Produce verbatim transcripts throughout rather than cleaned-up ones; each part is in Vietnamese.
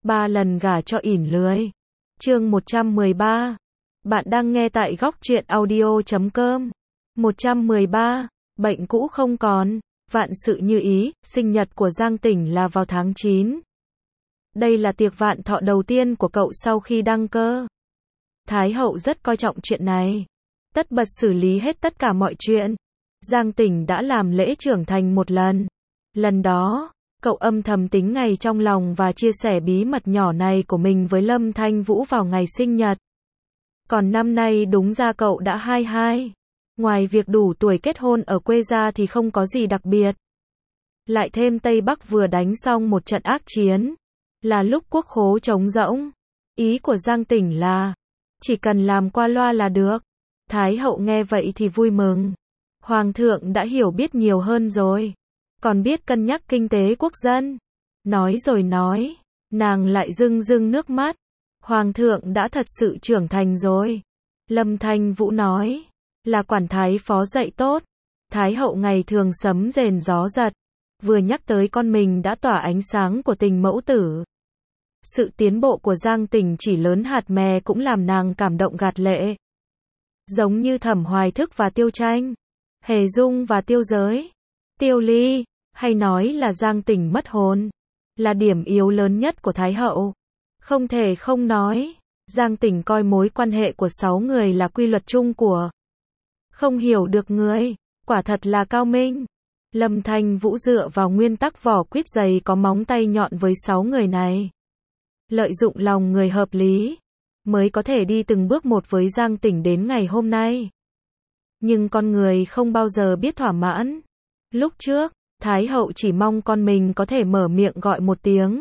ba lần gả cho ỉn lười. Chương một trăm mười ba. Bạn đang nghe tại góc truyện audio chấm com. một trăm mười ba. Bệnh cũ không còn. Vạn sự như ý, sinh nhật của Giang Tỉnh là vào tháng chín. Đây là tiệc vạn thọ đầu tiên của cậu sau khi đăng cơ. Thái hậu rất coi trọng chuyện này. Tất bật xử lý hết tất cả mọi chuyện. Giang Tỉnh đã làm lễ trưởng thành một lần. Lần đó, cậu âm thầm tính ngày trong lòng và chia sẻ bí mật nhỏ này của mình với Lâm Thanh Vũ vào ngày sinh nhật. Còn năm nay đúng ra cậu đã hai mươi hai. Ngoài việc đủ tuổi kết hôn ở quê ra thì không có gì đặc biệt. Lại thêm Tây Bắc vừa đánh xong một trận ác chiến. Là lúc quốc khố trống rỗng. Ý của Giang Tỉnh là chỉ cần làm qua loa là được. Thái hậu nghe vậy thì vui mừng. Hoàng thượng đã hiểu biết nhiều hơn rồi. Còn biết cân nhắc kinh tế quốc dân. Nói rồi nói. Nàng lại rưng rưng nước mắt. Hoàng thượng đã thật sự trưởng thành rồi. Lâm Thanh Vũ nói. Là quản thái phó dạy tốt. Thái hậu ngày thường sấm rền gió giật. Vừa nhắc tới con mình đã tỏa ánh sáng của tình mẫu tử. Sự tiến bộ của Giang Tỉnh chỉ lớn hạt mè cũng làm nàng cảm động gạt lệ. Giống như Thẩm Hoài Thức và Tiêu Tranh. Hề Dung và Tiêu Giới. Tiêu Ly. Hay nói là Giang Tỉnh mất hồn. Là điểm yếu lớn nhất của Thái hậu. Không thể không nói. Giang Tỉnh coi mối quan hệ của sáu người là quy luật chung của. Không hiểu được người. Quả thật là cao minh. Lâm Thanh Vũ dựa vào nguyên tắc vỏ quýt dày có móng tay nhọn với sáu người này. Lợi dụng lòng người hợp lý. Mới có thể đi từng bước một với Giang Tỉnh đến ngày hôm nay. Nhưng con người không bao giờ biết thỏa mãn. Lúc trước, Thái hậu chỉ mong con mình có thể mở miệng gọi một tiếng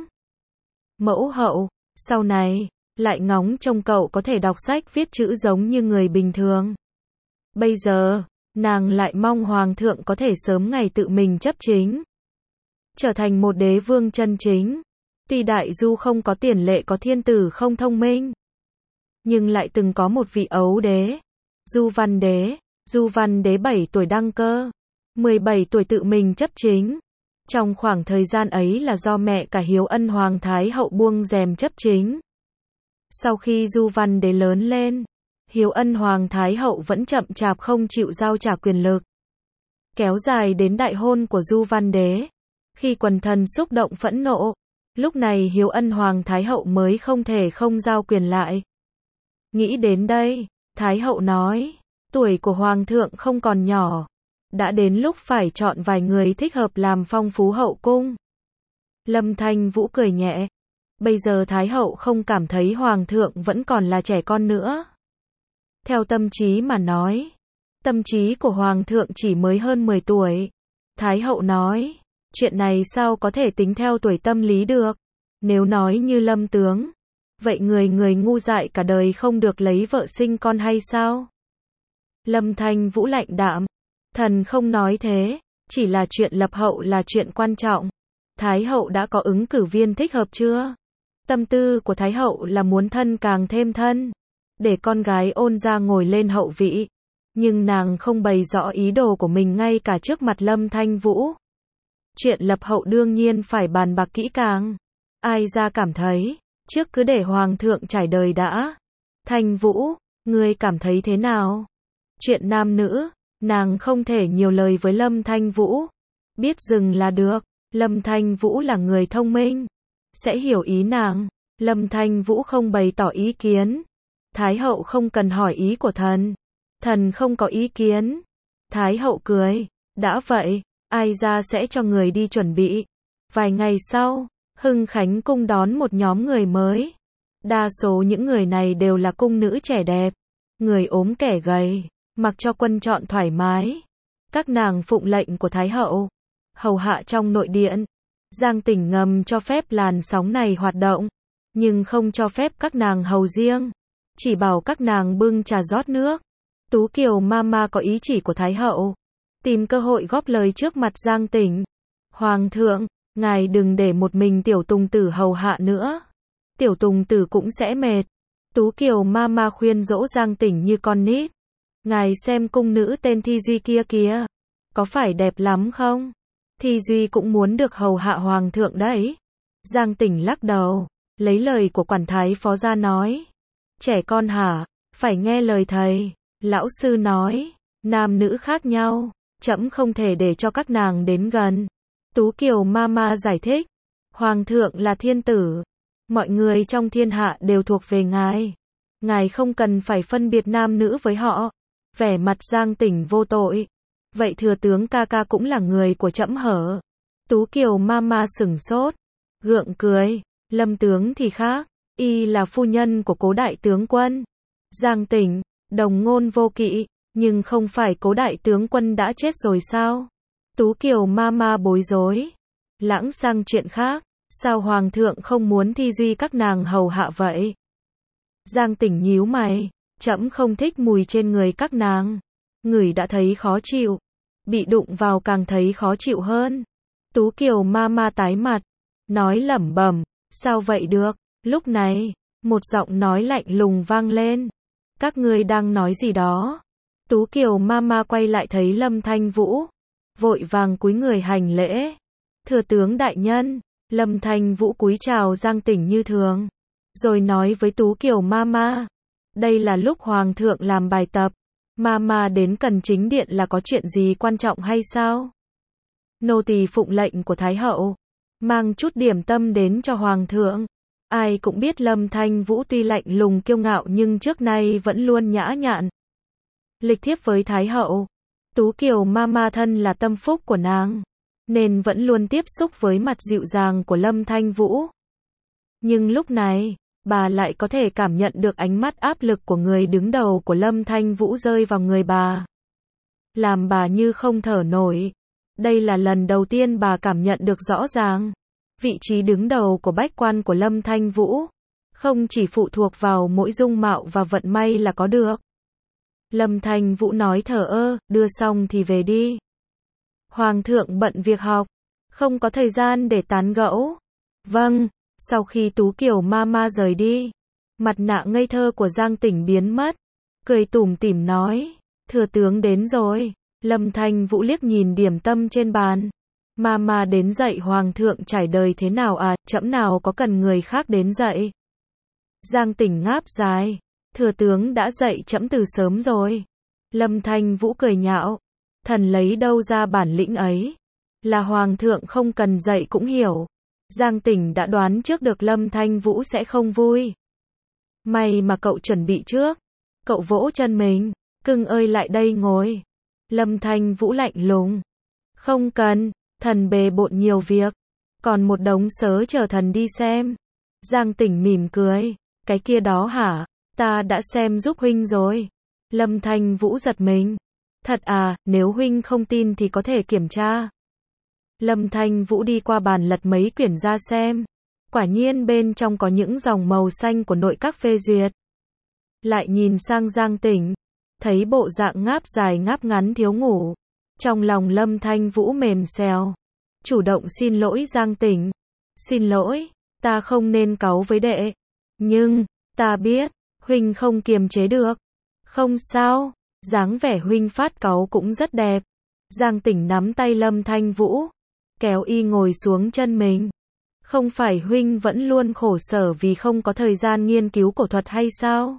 mẫu hậu. Sau này, lại ngóng trông cậu có thể đọc sách viết chữ giống như người bình thường. Bây giờ, nàng lại mong hoàng thượng có thể sớm ngày tự mình chấp chính. Trở thành một đế vương chân chính. Tuy Đại Du không có tiền lệ có thiên tử không thông minh. Nhưng lại từng có một vị ấu đế. Du Văn Đế. Du Văn Đế bảy tuổi đăng cơ. mười bảy tuổi tự mình chấp chính. Trong khoảng thời gian ấy là do mẹ cả Hiếu Ân Hoàng Thái hậu buông rèm chấp chính. Sau khi Du Văn Đế lớn lên, Hiếu Ân Hoàng Thái hậu vẫn chậm chạp không chịu giao trả quyền lực. Kéo dài đến đại hôn của Du Văn Đế. Khi quần thần xúc động phẫn nộ, lúc này Hiếu Ân Hoàng Thái hậu mới không thể không giao quyền lại. Nghĩ đến đây, Thái hậu nói, tuổi của Hoàng thượng không còn nhỏ. Đã đến lúc phải chọn vài người thích hợp làm phong phú hậu cung. Lâm Thanh Vũ cười nhẹ. Bây giờ Thái hậu không cảm thấy Hoàng thượng vẫn còn là trẻ con nữa. Theo tâm trí mà nói. Tâm trí của Hoàng thượng chỉ mới hơn mười tuổi. Thái hậu nói. Chuyện này sao có thể tính theo tuổi tâm lý được. Nếu nói như Lâm tướng. Vậy người người ngu dại cả đời không được lấy vợ sinh con hay sao? Lâm Thanh Vũ lạnh đạm. Thần không nói thế. Chỉ là chuyện lập hậu là chuyện quan trọng. Thái hậu đã có ứng cử viên thích hợp chưa? Tâm tư của Thái hậu là muốn thân càng thêm thân. Để con gái Ôn gia ngồi lên hậu vị. Nhưng nàng không bày rõ ý đồ của mình ngay cả trước mặt Lâm Thanh Vũ. Chuyện lập hậu đương nhiên phải bàn bạc kỹ càng. Ai ra cảm thấy, trước cứ để Hoàng thượng trải đời đã. Thanh Vũ, ngươi cảm thấy thế nào? Chuyện nam nữ, nàng không thể nhiều lời với Lâm Thanh Vũ. Biết dừng là được. Lâm Thanh Vũ là người thông minh. Sẽ hiểu ý nàng. Lâm Thanh Vũ không bày tỏ ý kiến. Thái hậu không cần hỏi ý của thần. Thần không có ý kiến. Thái hậu cười. Đã vậy, ai ra sẽ cho người đi chuẩn bị. Vài ngày sau, Hưng Khánh cung đón một nhóm người mới. Đa số những người này đều là cung nữ trẻ đẹp. Người ốm kẻ gầy. Mặc cho quân chọn thoải mái. Các nàng phụng lệnh của Thái hậu. Hầu hạ trong nội điện. Giang Tỉnh ngầm cho phép làn sóng này hoạt động. Nhưng không cho phép các nàng hầu riêng. Chỉ bảo các nàng bưng trà rót nước. Tú Kiều Mama có ý chỉ của Thái hậu. Tìm cơ hội góp lời trước mặt Giang Tỉnh. Hoàng thượng, ngài đừng để một mình tiểu tùng tử hầu hạ nữa. Tiểu tùng tử cũng sẽ mệt. Tú Kiều Mama khuyên dỗ Giang Tỉnh như con nít. Ngài xem cung nữ tên Thi Duy kia kìa. Có phải đẹp lắm không? Thi Duy cũng muốn được hầu hạ Hoàng thượng đấy. Giang Tỉnh lắc đầu. Lấy lời của quản thái phó ra nói. Trẻ con hả, phải nghe lời thầy. Lão sư nói, nam nữ khác nhau, trẫm không thể để cho các nàng đến gần. Tú Kiều Mama giải thích, Hoàng thượng là thiên tử, mọi người trong thiên hạ đều thuộc về ngài. Ngài không cần phải phân biệt nam nữ với họ. Vẻ mặt Giang Tỉnh vô tội. Vậy thừa tướng ca ca cũng là người của trẫm hở? Tú Kiều Mama sửng sốt, gượng cười, Lâm tướng thì khác, y là phu nhân của Cố đại tướng quân. Giang Tỉnh, đồng ngôn vô kỵ, nhưng không phải Cố đại tướng quân đã chết rồi sao? Tú Kiều Mama bối rối. Lãng sang chuyện khác, sao hoàng thượng không muốn thi duy các nàng hầu hạ vậy? Giang Tỉnh nhíu mày, trẫm không thích mùi trên người các nàng. Ngửi đã thấy khó chịu, bị đụng vào càng thấy khó chịu hơn. Tú Kiều Mama tái mặt, nói lẩm bẩm, sao vậy được? Lúc này, một giọng nói lạnh lùng vang lên. Các ngươi đang nói gì đó? Tú Kiều Mama quay lại thấy Lâm Thanh Vũ, vội vàng cúi người hành lễ. Thừa tướng đại nhân. Lâm Thanh Vũ cúi chào Giang Tỉnh như thường, rồi nói với Tú Kiều Mama, đây là lúc hoàng thượng làm bài tập. Mama đến cần chính điện là có chuyện gì quan trọng hay sao? Nô tỳ phụng lệnh của Thái hậu, mang chút điểm tâm đến cho hoàng thượng. Ai cũng biết Lâm Thanh Vũ tuy lạnh lùng kiêu ngạo nhưng trước nay vẫn luôn nhã nhặn. Lịch thiếp với Thái hậu, Tú Kiều Mama thân là tâm phúc của nàng, nên vẫn luôn tiếp xúc với mặt dịu dàng của Lâm Thanh Vũ. Nhưng lúc này, bà lại có thể cảm nhận được ánh mắt áp lực của người đứng đầu của Lâm Thanh Vũ rơi vào người bà, làm bà như không thở nổi. Đây là lần đầu tiên bà cảm nhận được rõ ràng, vị trí đứng đầu của bách quan của Lâm Thanh Vũ, không chỉ phụ thuộc vào mỗi dung mạo và vận may là có được. Lâm Thanh Vũ nói thờ ơ, đưa xong thì về đi. Hoàng thượng bận việc học, không có thời gian để tán gẫu. Vâng. Sau khi Tú Kiều Mama rời đi, mặt nạ ngây thơ của Giang Tỉnh biến mất, cười tủm tỉm nói, thừa tướng đến rồi. Lâm Thanh Vũ liếc nhìn điểm tâm trên bàn. Mama đến dạy hoàng thượng trải đời thế nào à, trẫm nào có cần người khác đến dạy. Giang Tỉnh ngáp dài, thừa tướng đã dạy trẫm từ sớm rồi. Lâm Thanh Vũ cười nhạo, thần lấy đâu ra bản lĩnh ấy, là hoàng thượng không cần dạy cũng hiểu. Giang Tỉnh đã đoán trước được Lâm Thanh Vũ sẽ không vui. May mà cậu chuẩn bị trước. Cậu vỗ chân mình, cưng ơi lại đây ngồi. Lâm Thanh Vũ lạnh lùng, không cần, thần bề bộn nhiều việc, còn một đống sớ chờ thần đi xem. Giang Tỉnh mỉm cười, cái kia đó hả, ta đã xem giúp huynh rồi. Lâm Thanh Vũ giật mình, thật à, nếu huynh không tin thì có thể kiểm tra. Lâm Thanh Vũ đi qua bàn lật mấy quyển ra xem, quả nhiên bên trong có những dòng màu xanh của nội các phê duyệt. Lại nhìn sang Giang Tỉnh, thấy bộ dạng ngáp dài ngáp ngắn thiếu ngủ, trong lòng Lâm Thanh Vũ mềm xèo, chủ động xin lỗi Giang Tỉnh. Xin lỗi, ta không nên cáu với đệ, nhưng, ta biết, huynh không kiềm chế được. Không sao, dáng vẻ huynh phát cáu cũng rất đẹp. Giang Tỉnh nắm tay Lâm Thanh Vũ, kéo y ngồi xuống chân mình. Không phải huynh vẫn luôn khổ sở vì không có thời gian nghiên cứu cổ thuật hay sao?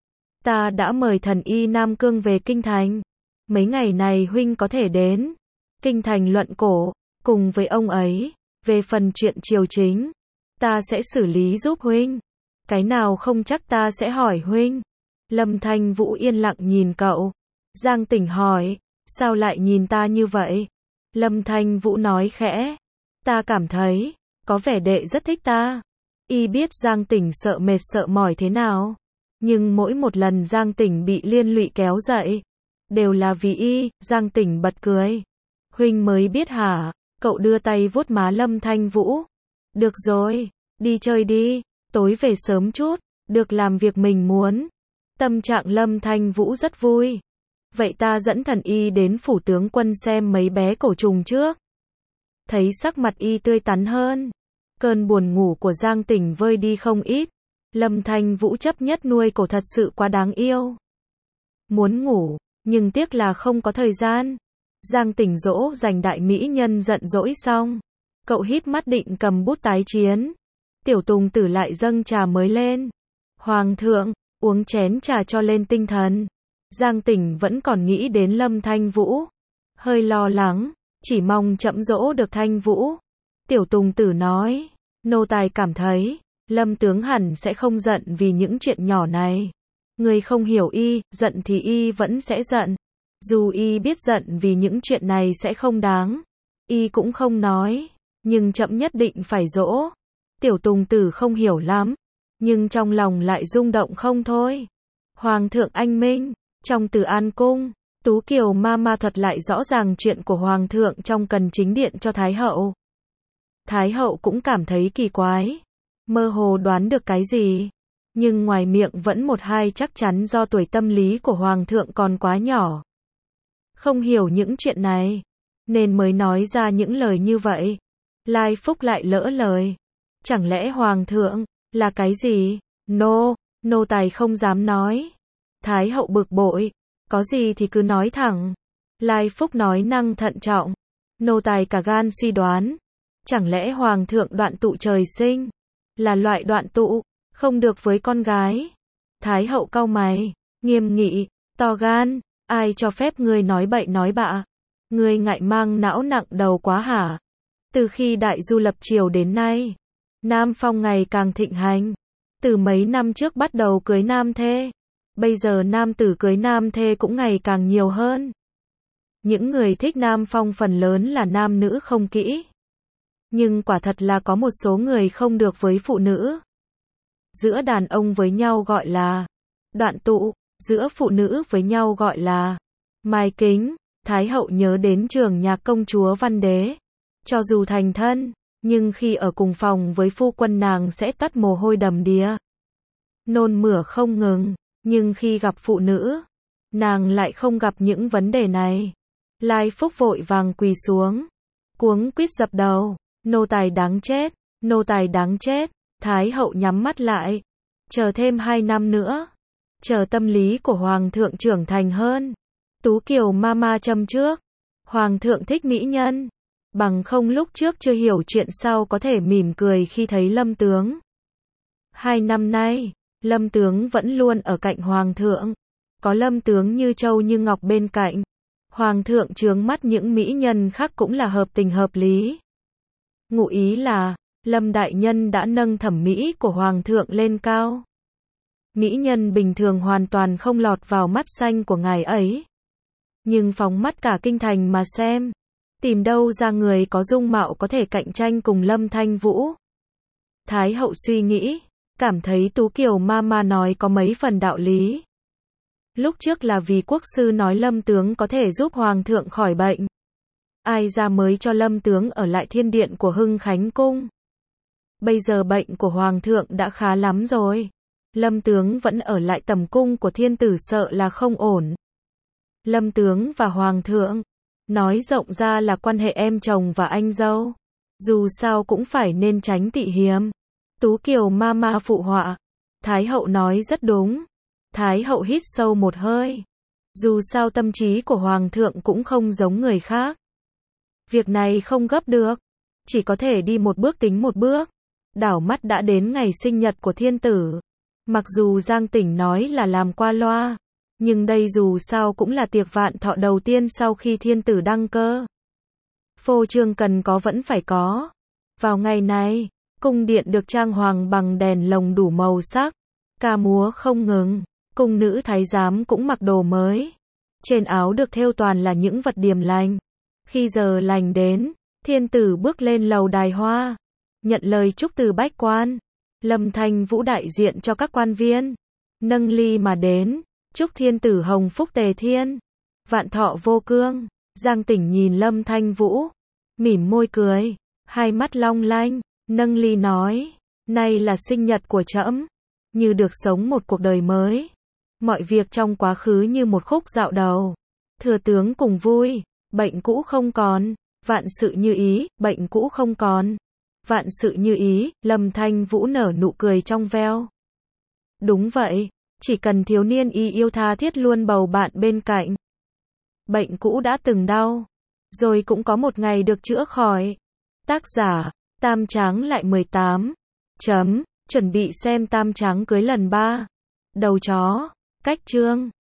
Ta đã mời thần y Nam Cương về Kinh Thành. Mấy ngày này huynh có thể đến Kinh Thành luận cổ, cùng với ông ấy. Về phần chuyện triều chính, ta sẽ xử lý giúp huynh. Cái nào không chắc ta sẽ hỏi huynh. Lâm Thanh Vũ yên lặng nhìn cậu. Giang Tỉnh hỏi, sao lại nhìn ta như vậy? Lâm Thanh Vũ nói khẽ, ta cảm thấy, có vẻ đệ rất thích ta. Y biết Giang Tỉnh sợ mệt sợ mỏi thế nào, nhưng mỗi một lần Giang Tỉnh bị liên lụy kéo dậy, đều là vì y. Giang Tỉnh bật cười. Huynh mới biết hả? Cậu đưa tay vuốt má Lâm Thanh Vũ. Được rồi, đi chơi đi, tối về sớm chút, được làm việc mình muốn. Tâm trạng Lâm Thanh Vũ rất vui. Vậy ta dẫn thần y đến phủ tướng quân xem mấy bé cổ trùng trước. Thấy sắc mặt y tươi tắn hơn, cơn buồn ngủ của Giang Tỉnh vơi đi không ít. Lâm Thanh Vũ chấp nhất nuôi cổ thật sự quá đáng yêu. Muốn ngủ, nhưng tiếc là không có thời gian. Giang Tỉnh dỗ dành đại mỹ nhân giận dỗi xong, cậu híp mắt định cầm bút tái chiến. Tiểu Tùng Tử lại dâng trà mới lên. Hoàng thượng, uống chén trà cho lên tinh thần. Giang Tỉnh vẫn còn nghĩ đến Lâm Thanh Vũ. Hơi lo lắng, chỉ mong chậm dỗ được Thanh Vũ. Tiểu Tùng Tử nói, nô tài cảm thấy, Lâm tướng hẳn sẽ không giận vì những chuyện nhỏ này. Người không hiểu y, giận thì y vẫn sẽ giận. Dù y biết giận vì những chuyện này sẽ không đáng, y cũng không nói, nhưng chậm nhất định phải dỗ. Tiểu Tùng Tử không hiểu lắm, nhưng trong lòng lại rung động không thôi. Hoàng thượng anh minh, trong Từ An cung, Tú Kiều ma ma thuật lại rõ ràng chuyện của Hoàng thượng trong Cần Chính Điện cho Thái hậu. Thái hậu cũng cảm thấy kỳ quái, mơ hồ đoán được cái gì, nhưng ngoài miệng vẫn một hai chắc chắn do tuổi tâm lý của Hoàng thượng còn quá nhỏ. Không hiểu những chuyện này, nên mới nói ra những lời như vậy. Lai Phúc lại lỡ lời. Chẳng lẽ Hoàng thượng, là cái gì? Nô, nô tài không dám nói. Thái hậu bực bội, có gì thì cứ nói thẳng. Lai Phúc nói năng thận trọng. Nô tài cả gan suy đoán. Chẳng lẽ Hoàng thượng đoạn tụ trời sinh, là loại đoạn tụ, không được với con gái? Thái hậu cau mày, nghiêm nghị, to gan, ai cho phép ngươi nói bậy nói bạ? Ngươi ngại mang não nặng đầu quá hả? Từ khi Đại Du lập triều đến nay, Nam Phong ngày càng thịnh hành. Từ mấy năm trước bắt đầu cưới nam thê, bây giờ nam tử cưới nam thê cũng ngày càng nhiều hơn. Những người thích Nam Phong phần lớn là nam nữ không kỹ. Nhưng quả thật là có một số người không được với phụ nữ. Giữa đàn ông với nhau gọi là đoạn tụ, giữa phụ nữ với nhau gọi là mai kính. Thái hậu nhớ đến Trường Nhạc công chúa Văn Đế. Cho dù thành thân, nhưng khi ở cùng phòng với phu quân nàng sẽ toát mồ hôi đầm đìa, nôn mửa không ngừng, nhưng khi gặp phụ nữ, nàng lại không gặp những vấn đề này. Lai Phúc vội vàng quỳ xuống, cuống quýt dập đầu, nô tài đáng chết, nô tài đáng chết. Thái hậu nhắm mắt lại, chờ thêm hai năm nữa, chờ tâm lý của Hoàng thượng trưởng thành hơn. Tú Kiều mama châm trước, Hoàng thượng thích mỹ nhân, bằng không lúc trước chưa hiểu chuyện sau có thể mỉm cười khi thấy Lâm tướng. Hai năm nay, Lâm tướng vẫn luôn ở cạnh Hoàng thượng, có Lâm tướng như châu như ngọc bên cạnh, Hoàng thượng chướng mắt những mỹ nhân khác cũng là hợp tình hợp lý. Ngụ ý là, Lâm đại nhân đã nâng thẩm mỹ của Hoàng thượng lên cao. Mỹ nhân bình thường hoàn toàn không lọt vào mắt xanh của ngài ấy. Nhưng phóng mắt cả kinh thành mà xem, tìm đâu ra người có dung mạo có thể cạnh tranh cùng Lâm Thanh Vũ. Thái hậu suy nghĩ, cảm thấy Tú Kiều mama nói có mấy phần đạo lý. Lúc trước là vì quốc sư nói Lâm tướng có thể giúp Hoàng thượng khỏi bệnh. Ai ra mới cho Lâm tướng ở lại thiên điện của Hưng Khánh cung. Bây giờ bệnh của Hoàng thượng đã khá lắm rồi. Lâm tướng vẫn ở lại tầm cung của thiên tử sợ là không ổn. Lâm tướng và Hoàng thượng, nói rộng ra là quan hệ em chồng và anh dâu. Dù sao cũng phải nên tránh tị hiềm. Tú Kiều mama phụ họa. Thái hậu nói rất đúng. Thái hậu hít sâu một hơi. Dù sao tâm trí của Hoàng thượng cũng không giống người khác. Việc này không gấp được. Chỉ có thể đi một bước tính một bước. Đảo mắt đã đến ngày sinh nhật của thiên tử. Mặc dù Giang Tỉnh nói là làm qua loa, nhưng đây dù sao cũng là tiệc vạn thọ đầu tiên sau khi thiên tử đăng cơ. Phô trương cần có vẫn phải có. Vào ngày này, cung điện được trang hoàng bằng đèn lồng đủ màu sắc, ca múa không ngừng, cung nữ thái giám cũng mặc đồ mới. Trên áo được thêu toàn là những vật điềm lành. Khi giờ lành đến, thiên tử bước lên lầu đài hoa, nhận lời chúc từ bách quan. Lâm Thanh Vũ đại diện cho các quan viên, nâng ly mà đến, chúc thiên tử hồng phúc tề thiên, vạn thọ vô cương. Giang Tỉnh nhìn Lâm Thanh Vũ, mỉm môi cười, hai mắt long lanh, nâng ly nói, nay là sinh nhật của trẫm, như được sống một cuộc đời mới. Mọi việc trong quá khứ như một khúc dạo đầu, thừa tướng cùng vui, bệnh cũ không còn, vạn sự như ý, bệnh cũ không còn. Vạn sự như ý, Lâm Thanh Vũ nở nụ cười trong veo. Đúng vậy, chỉ cần thiếu niên y yêu tha thiết luôn bầu bạn bên cạnh. Bệnh cũ đã từng đau, rồi cũng có một ngày được chữa khỏi. Tác giả, Tam Tráng lại mười tám. Chấm. Chuẩn bị xem tam tráng cưới lần ba. Đầu chó. Cách chương.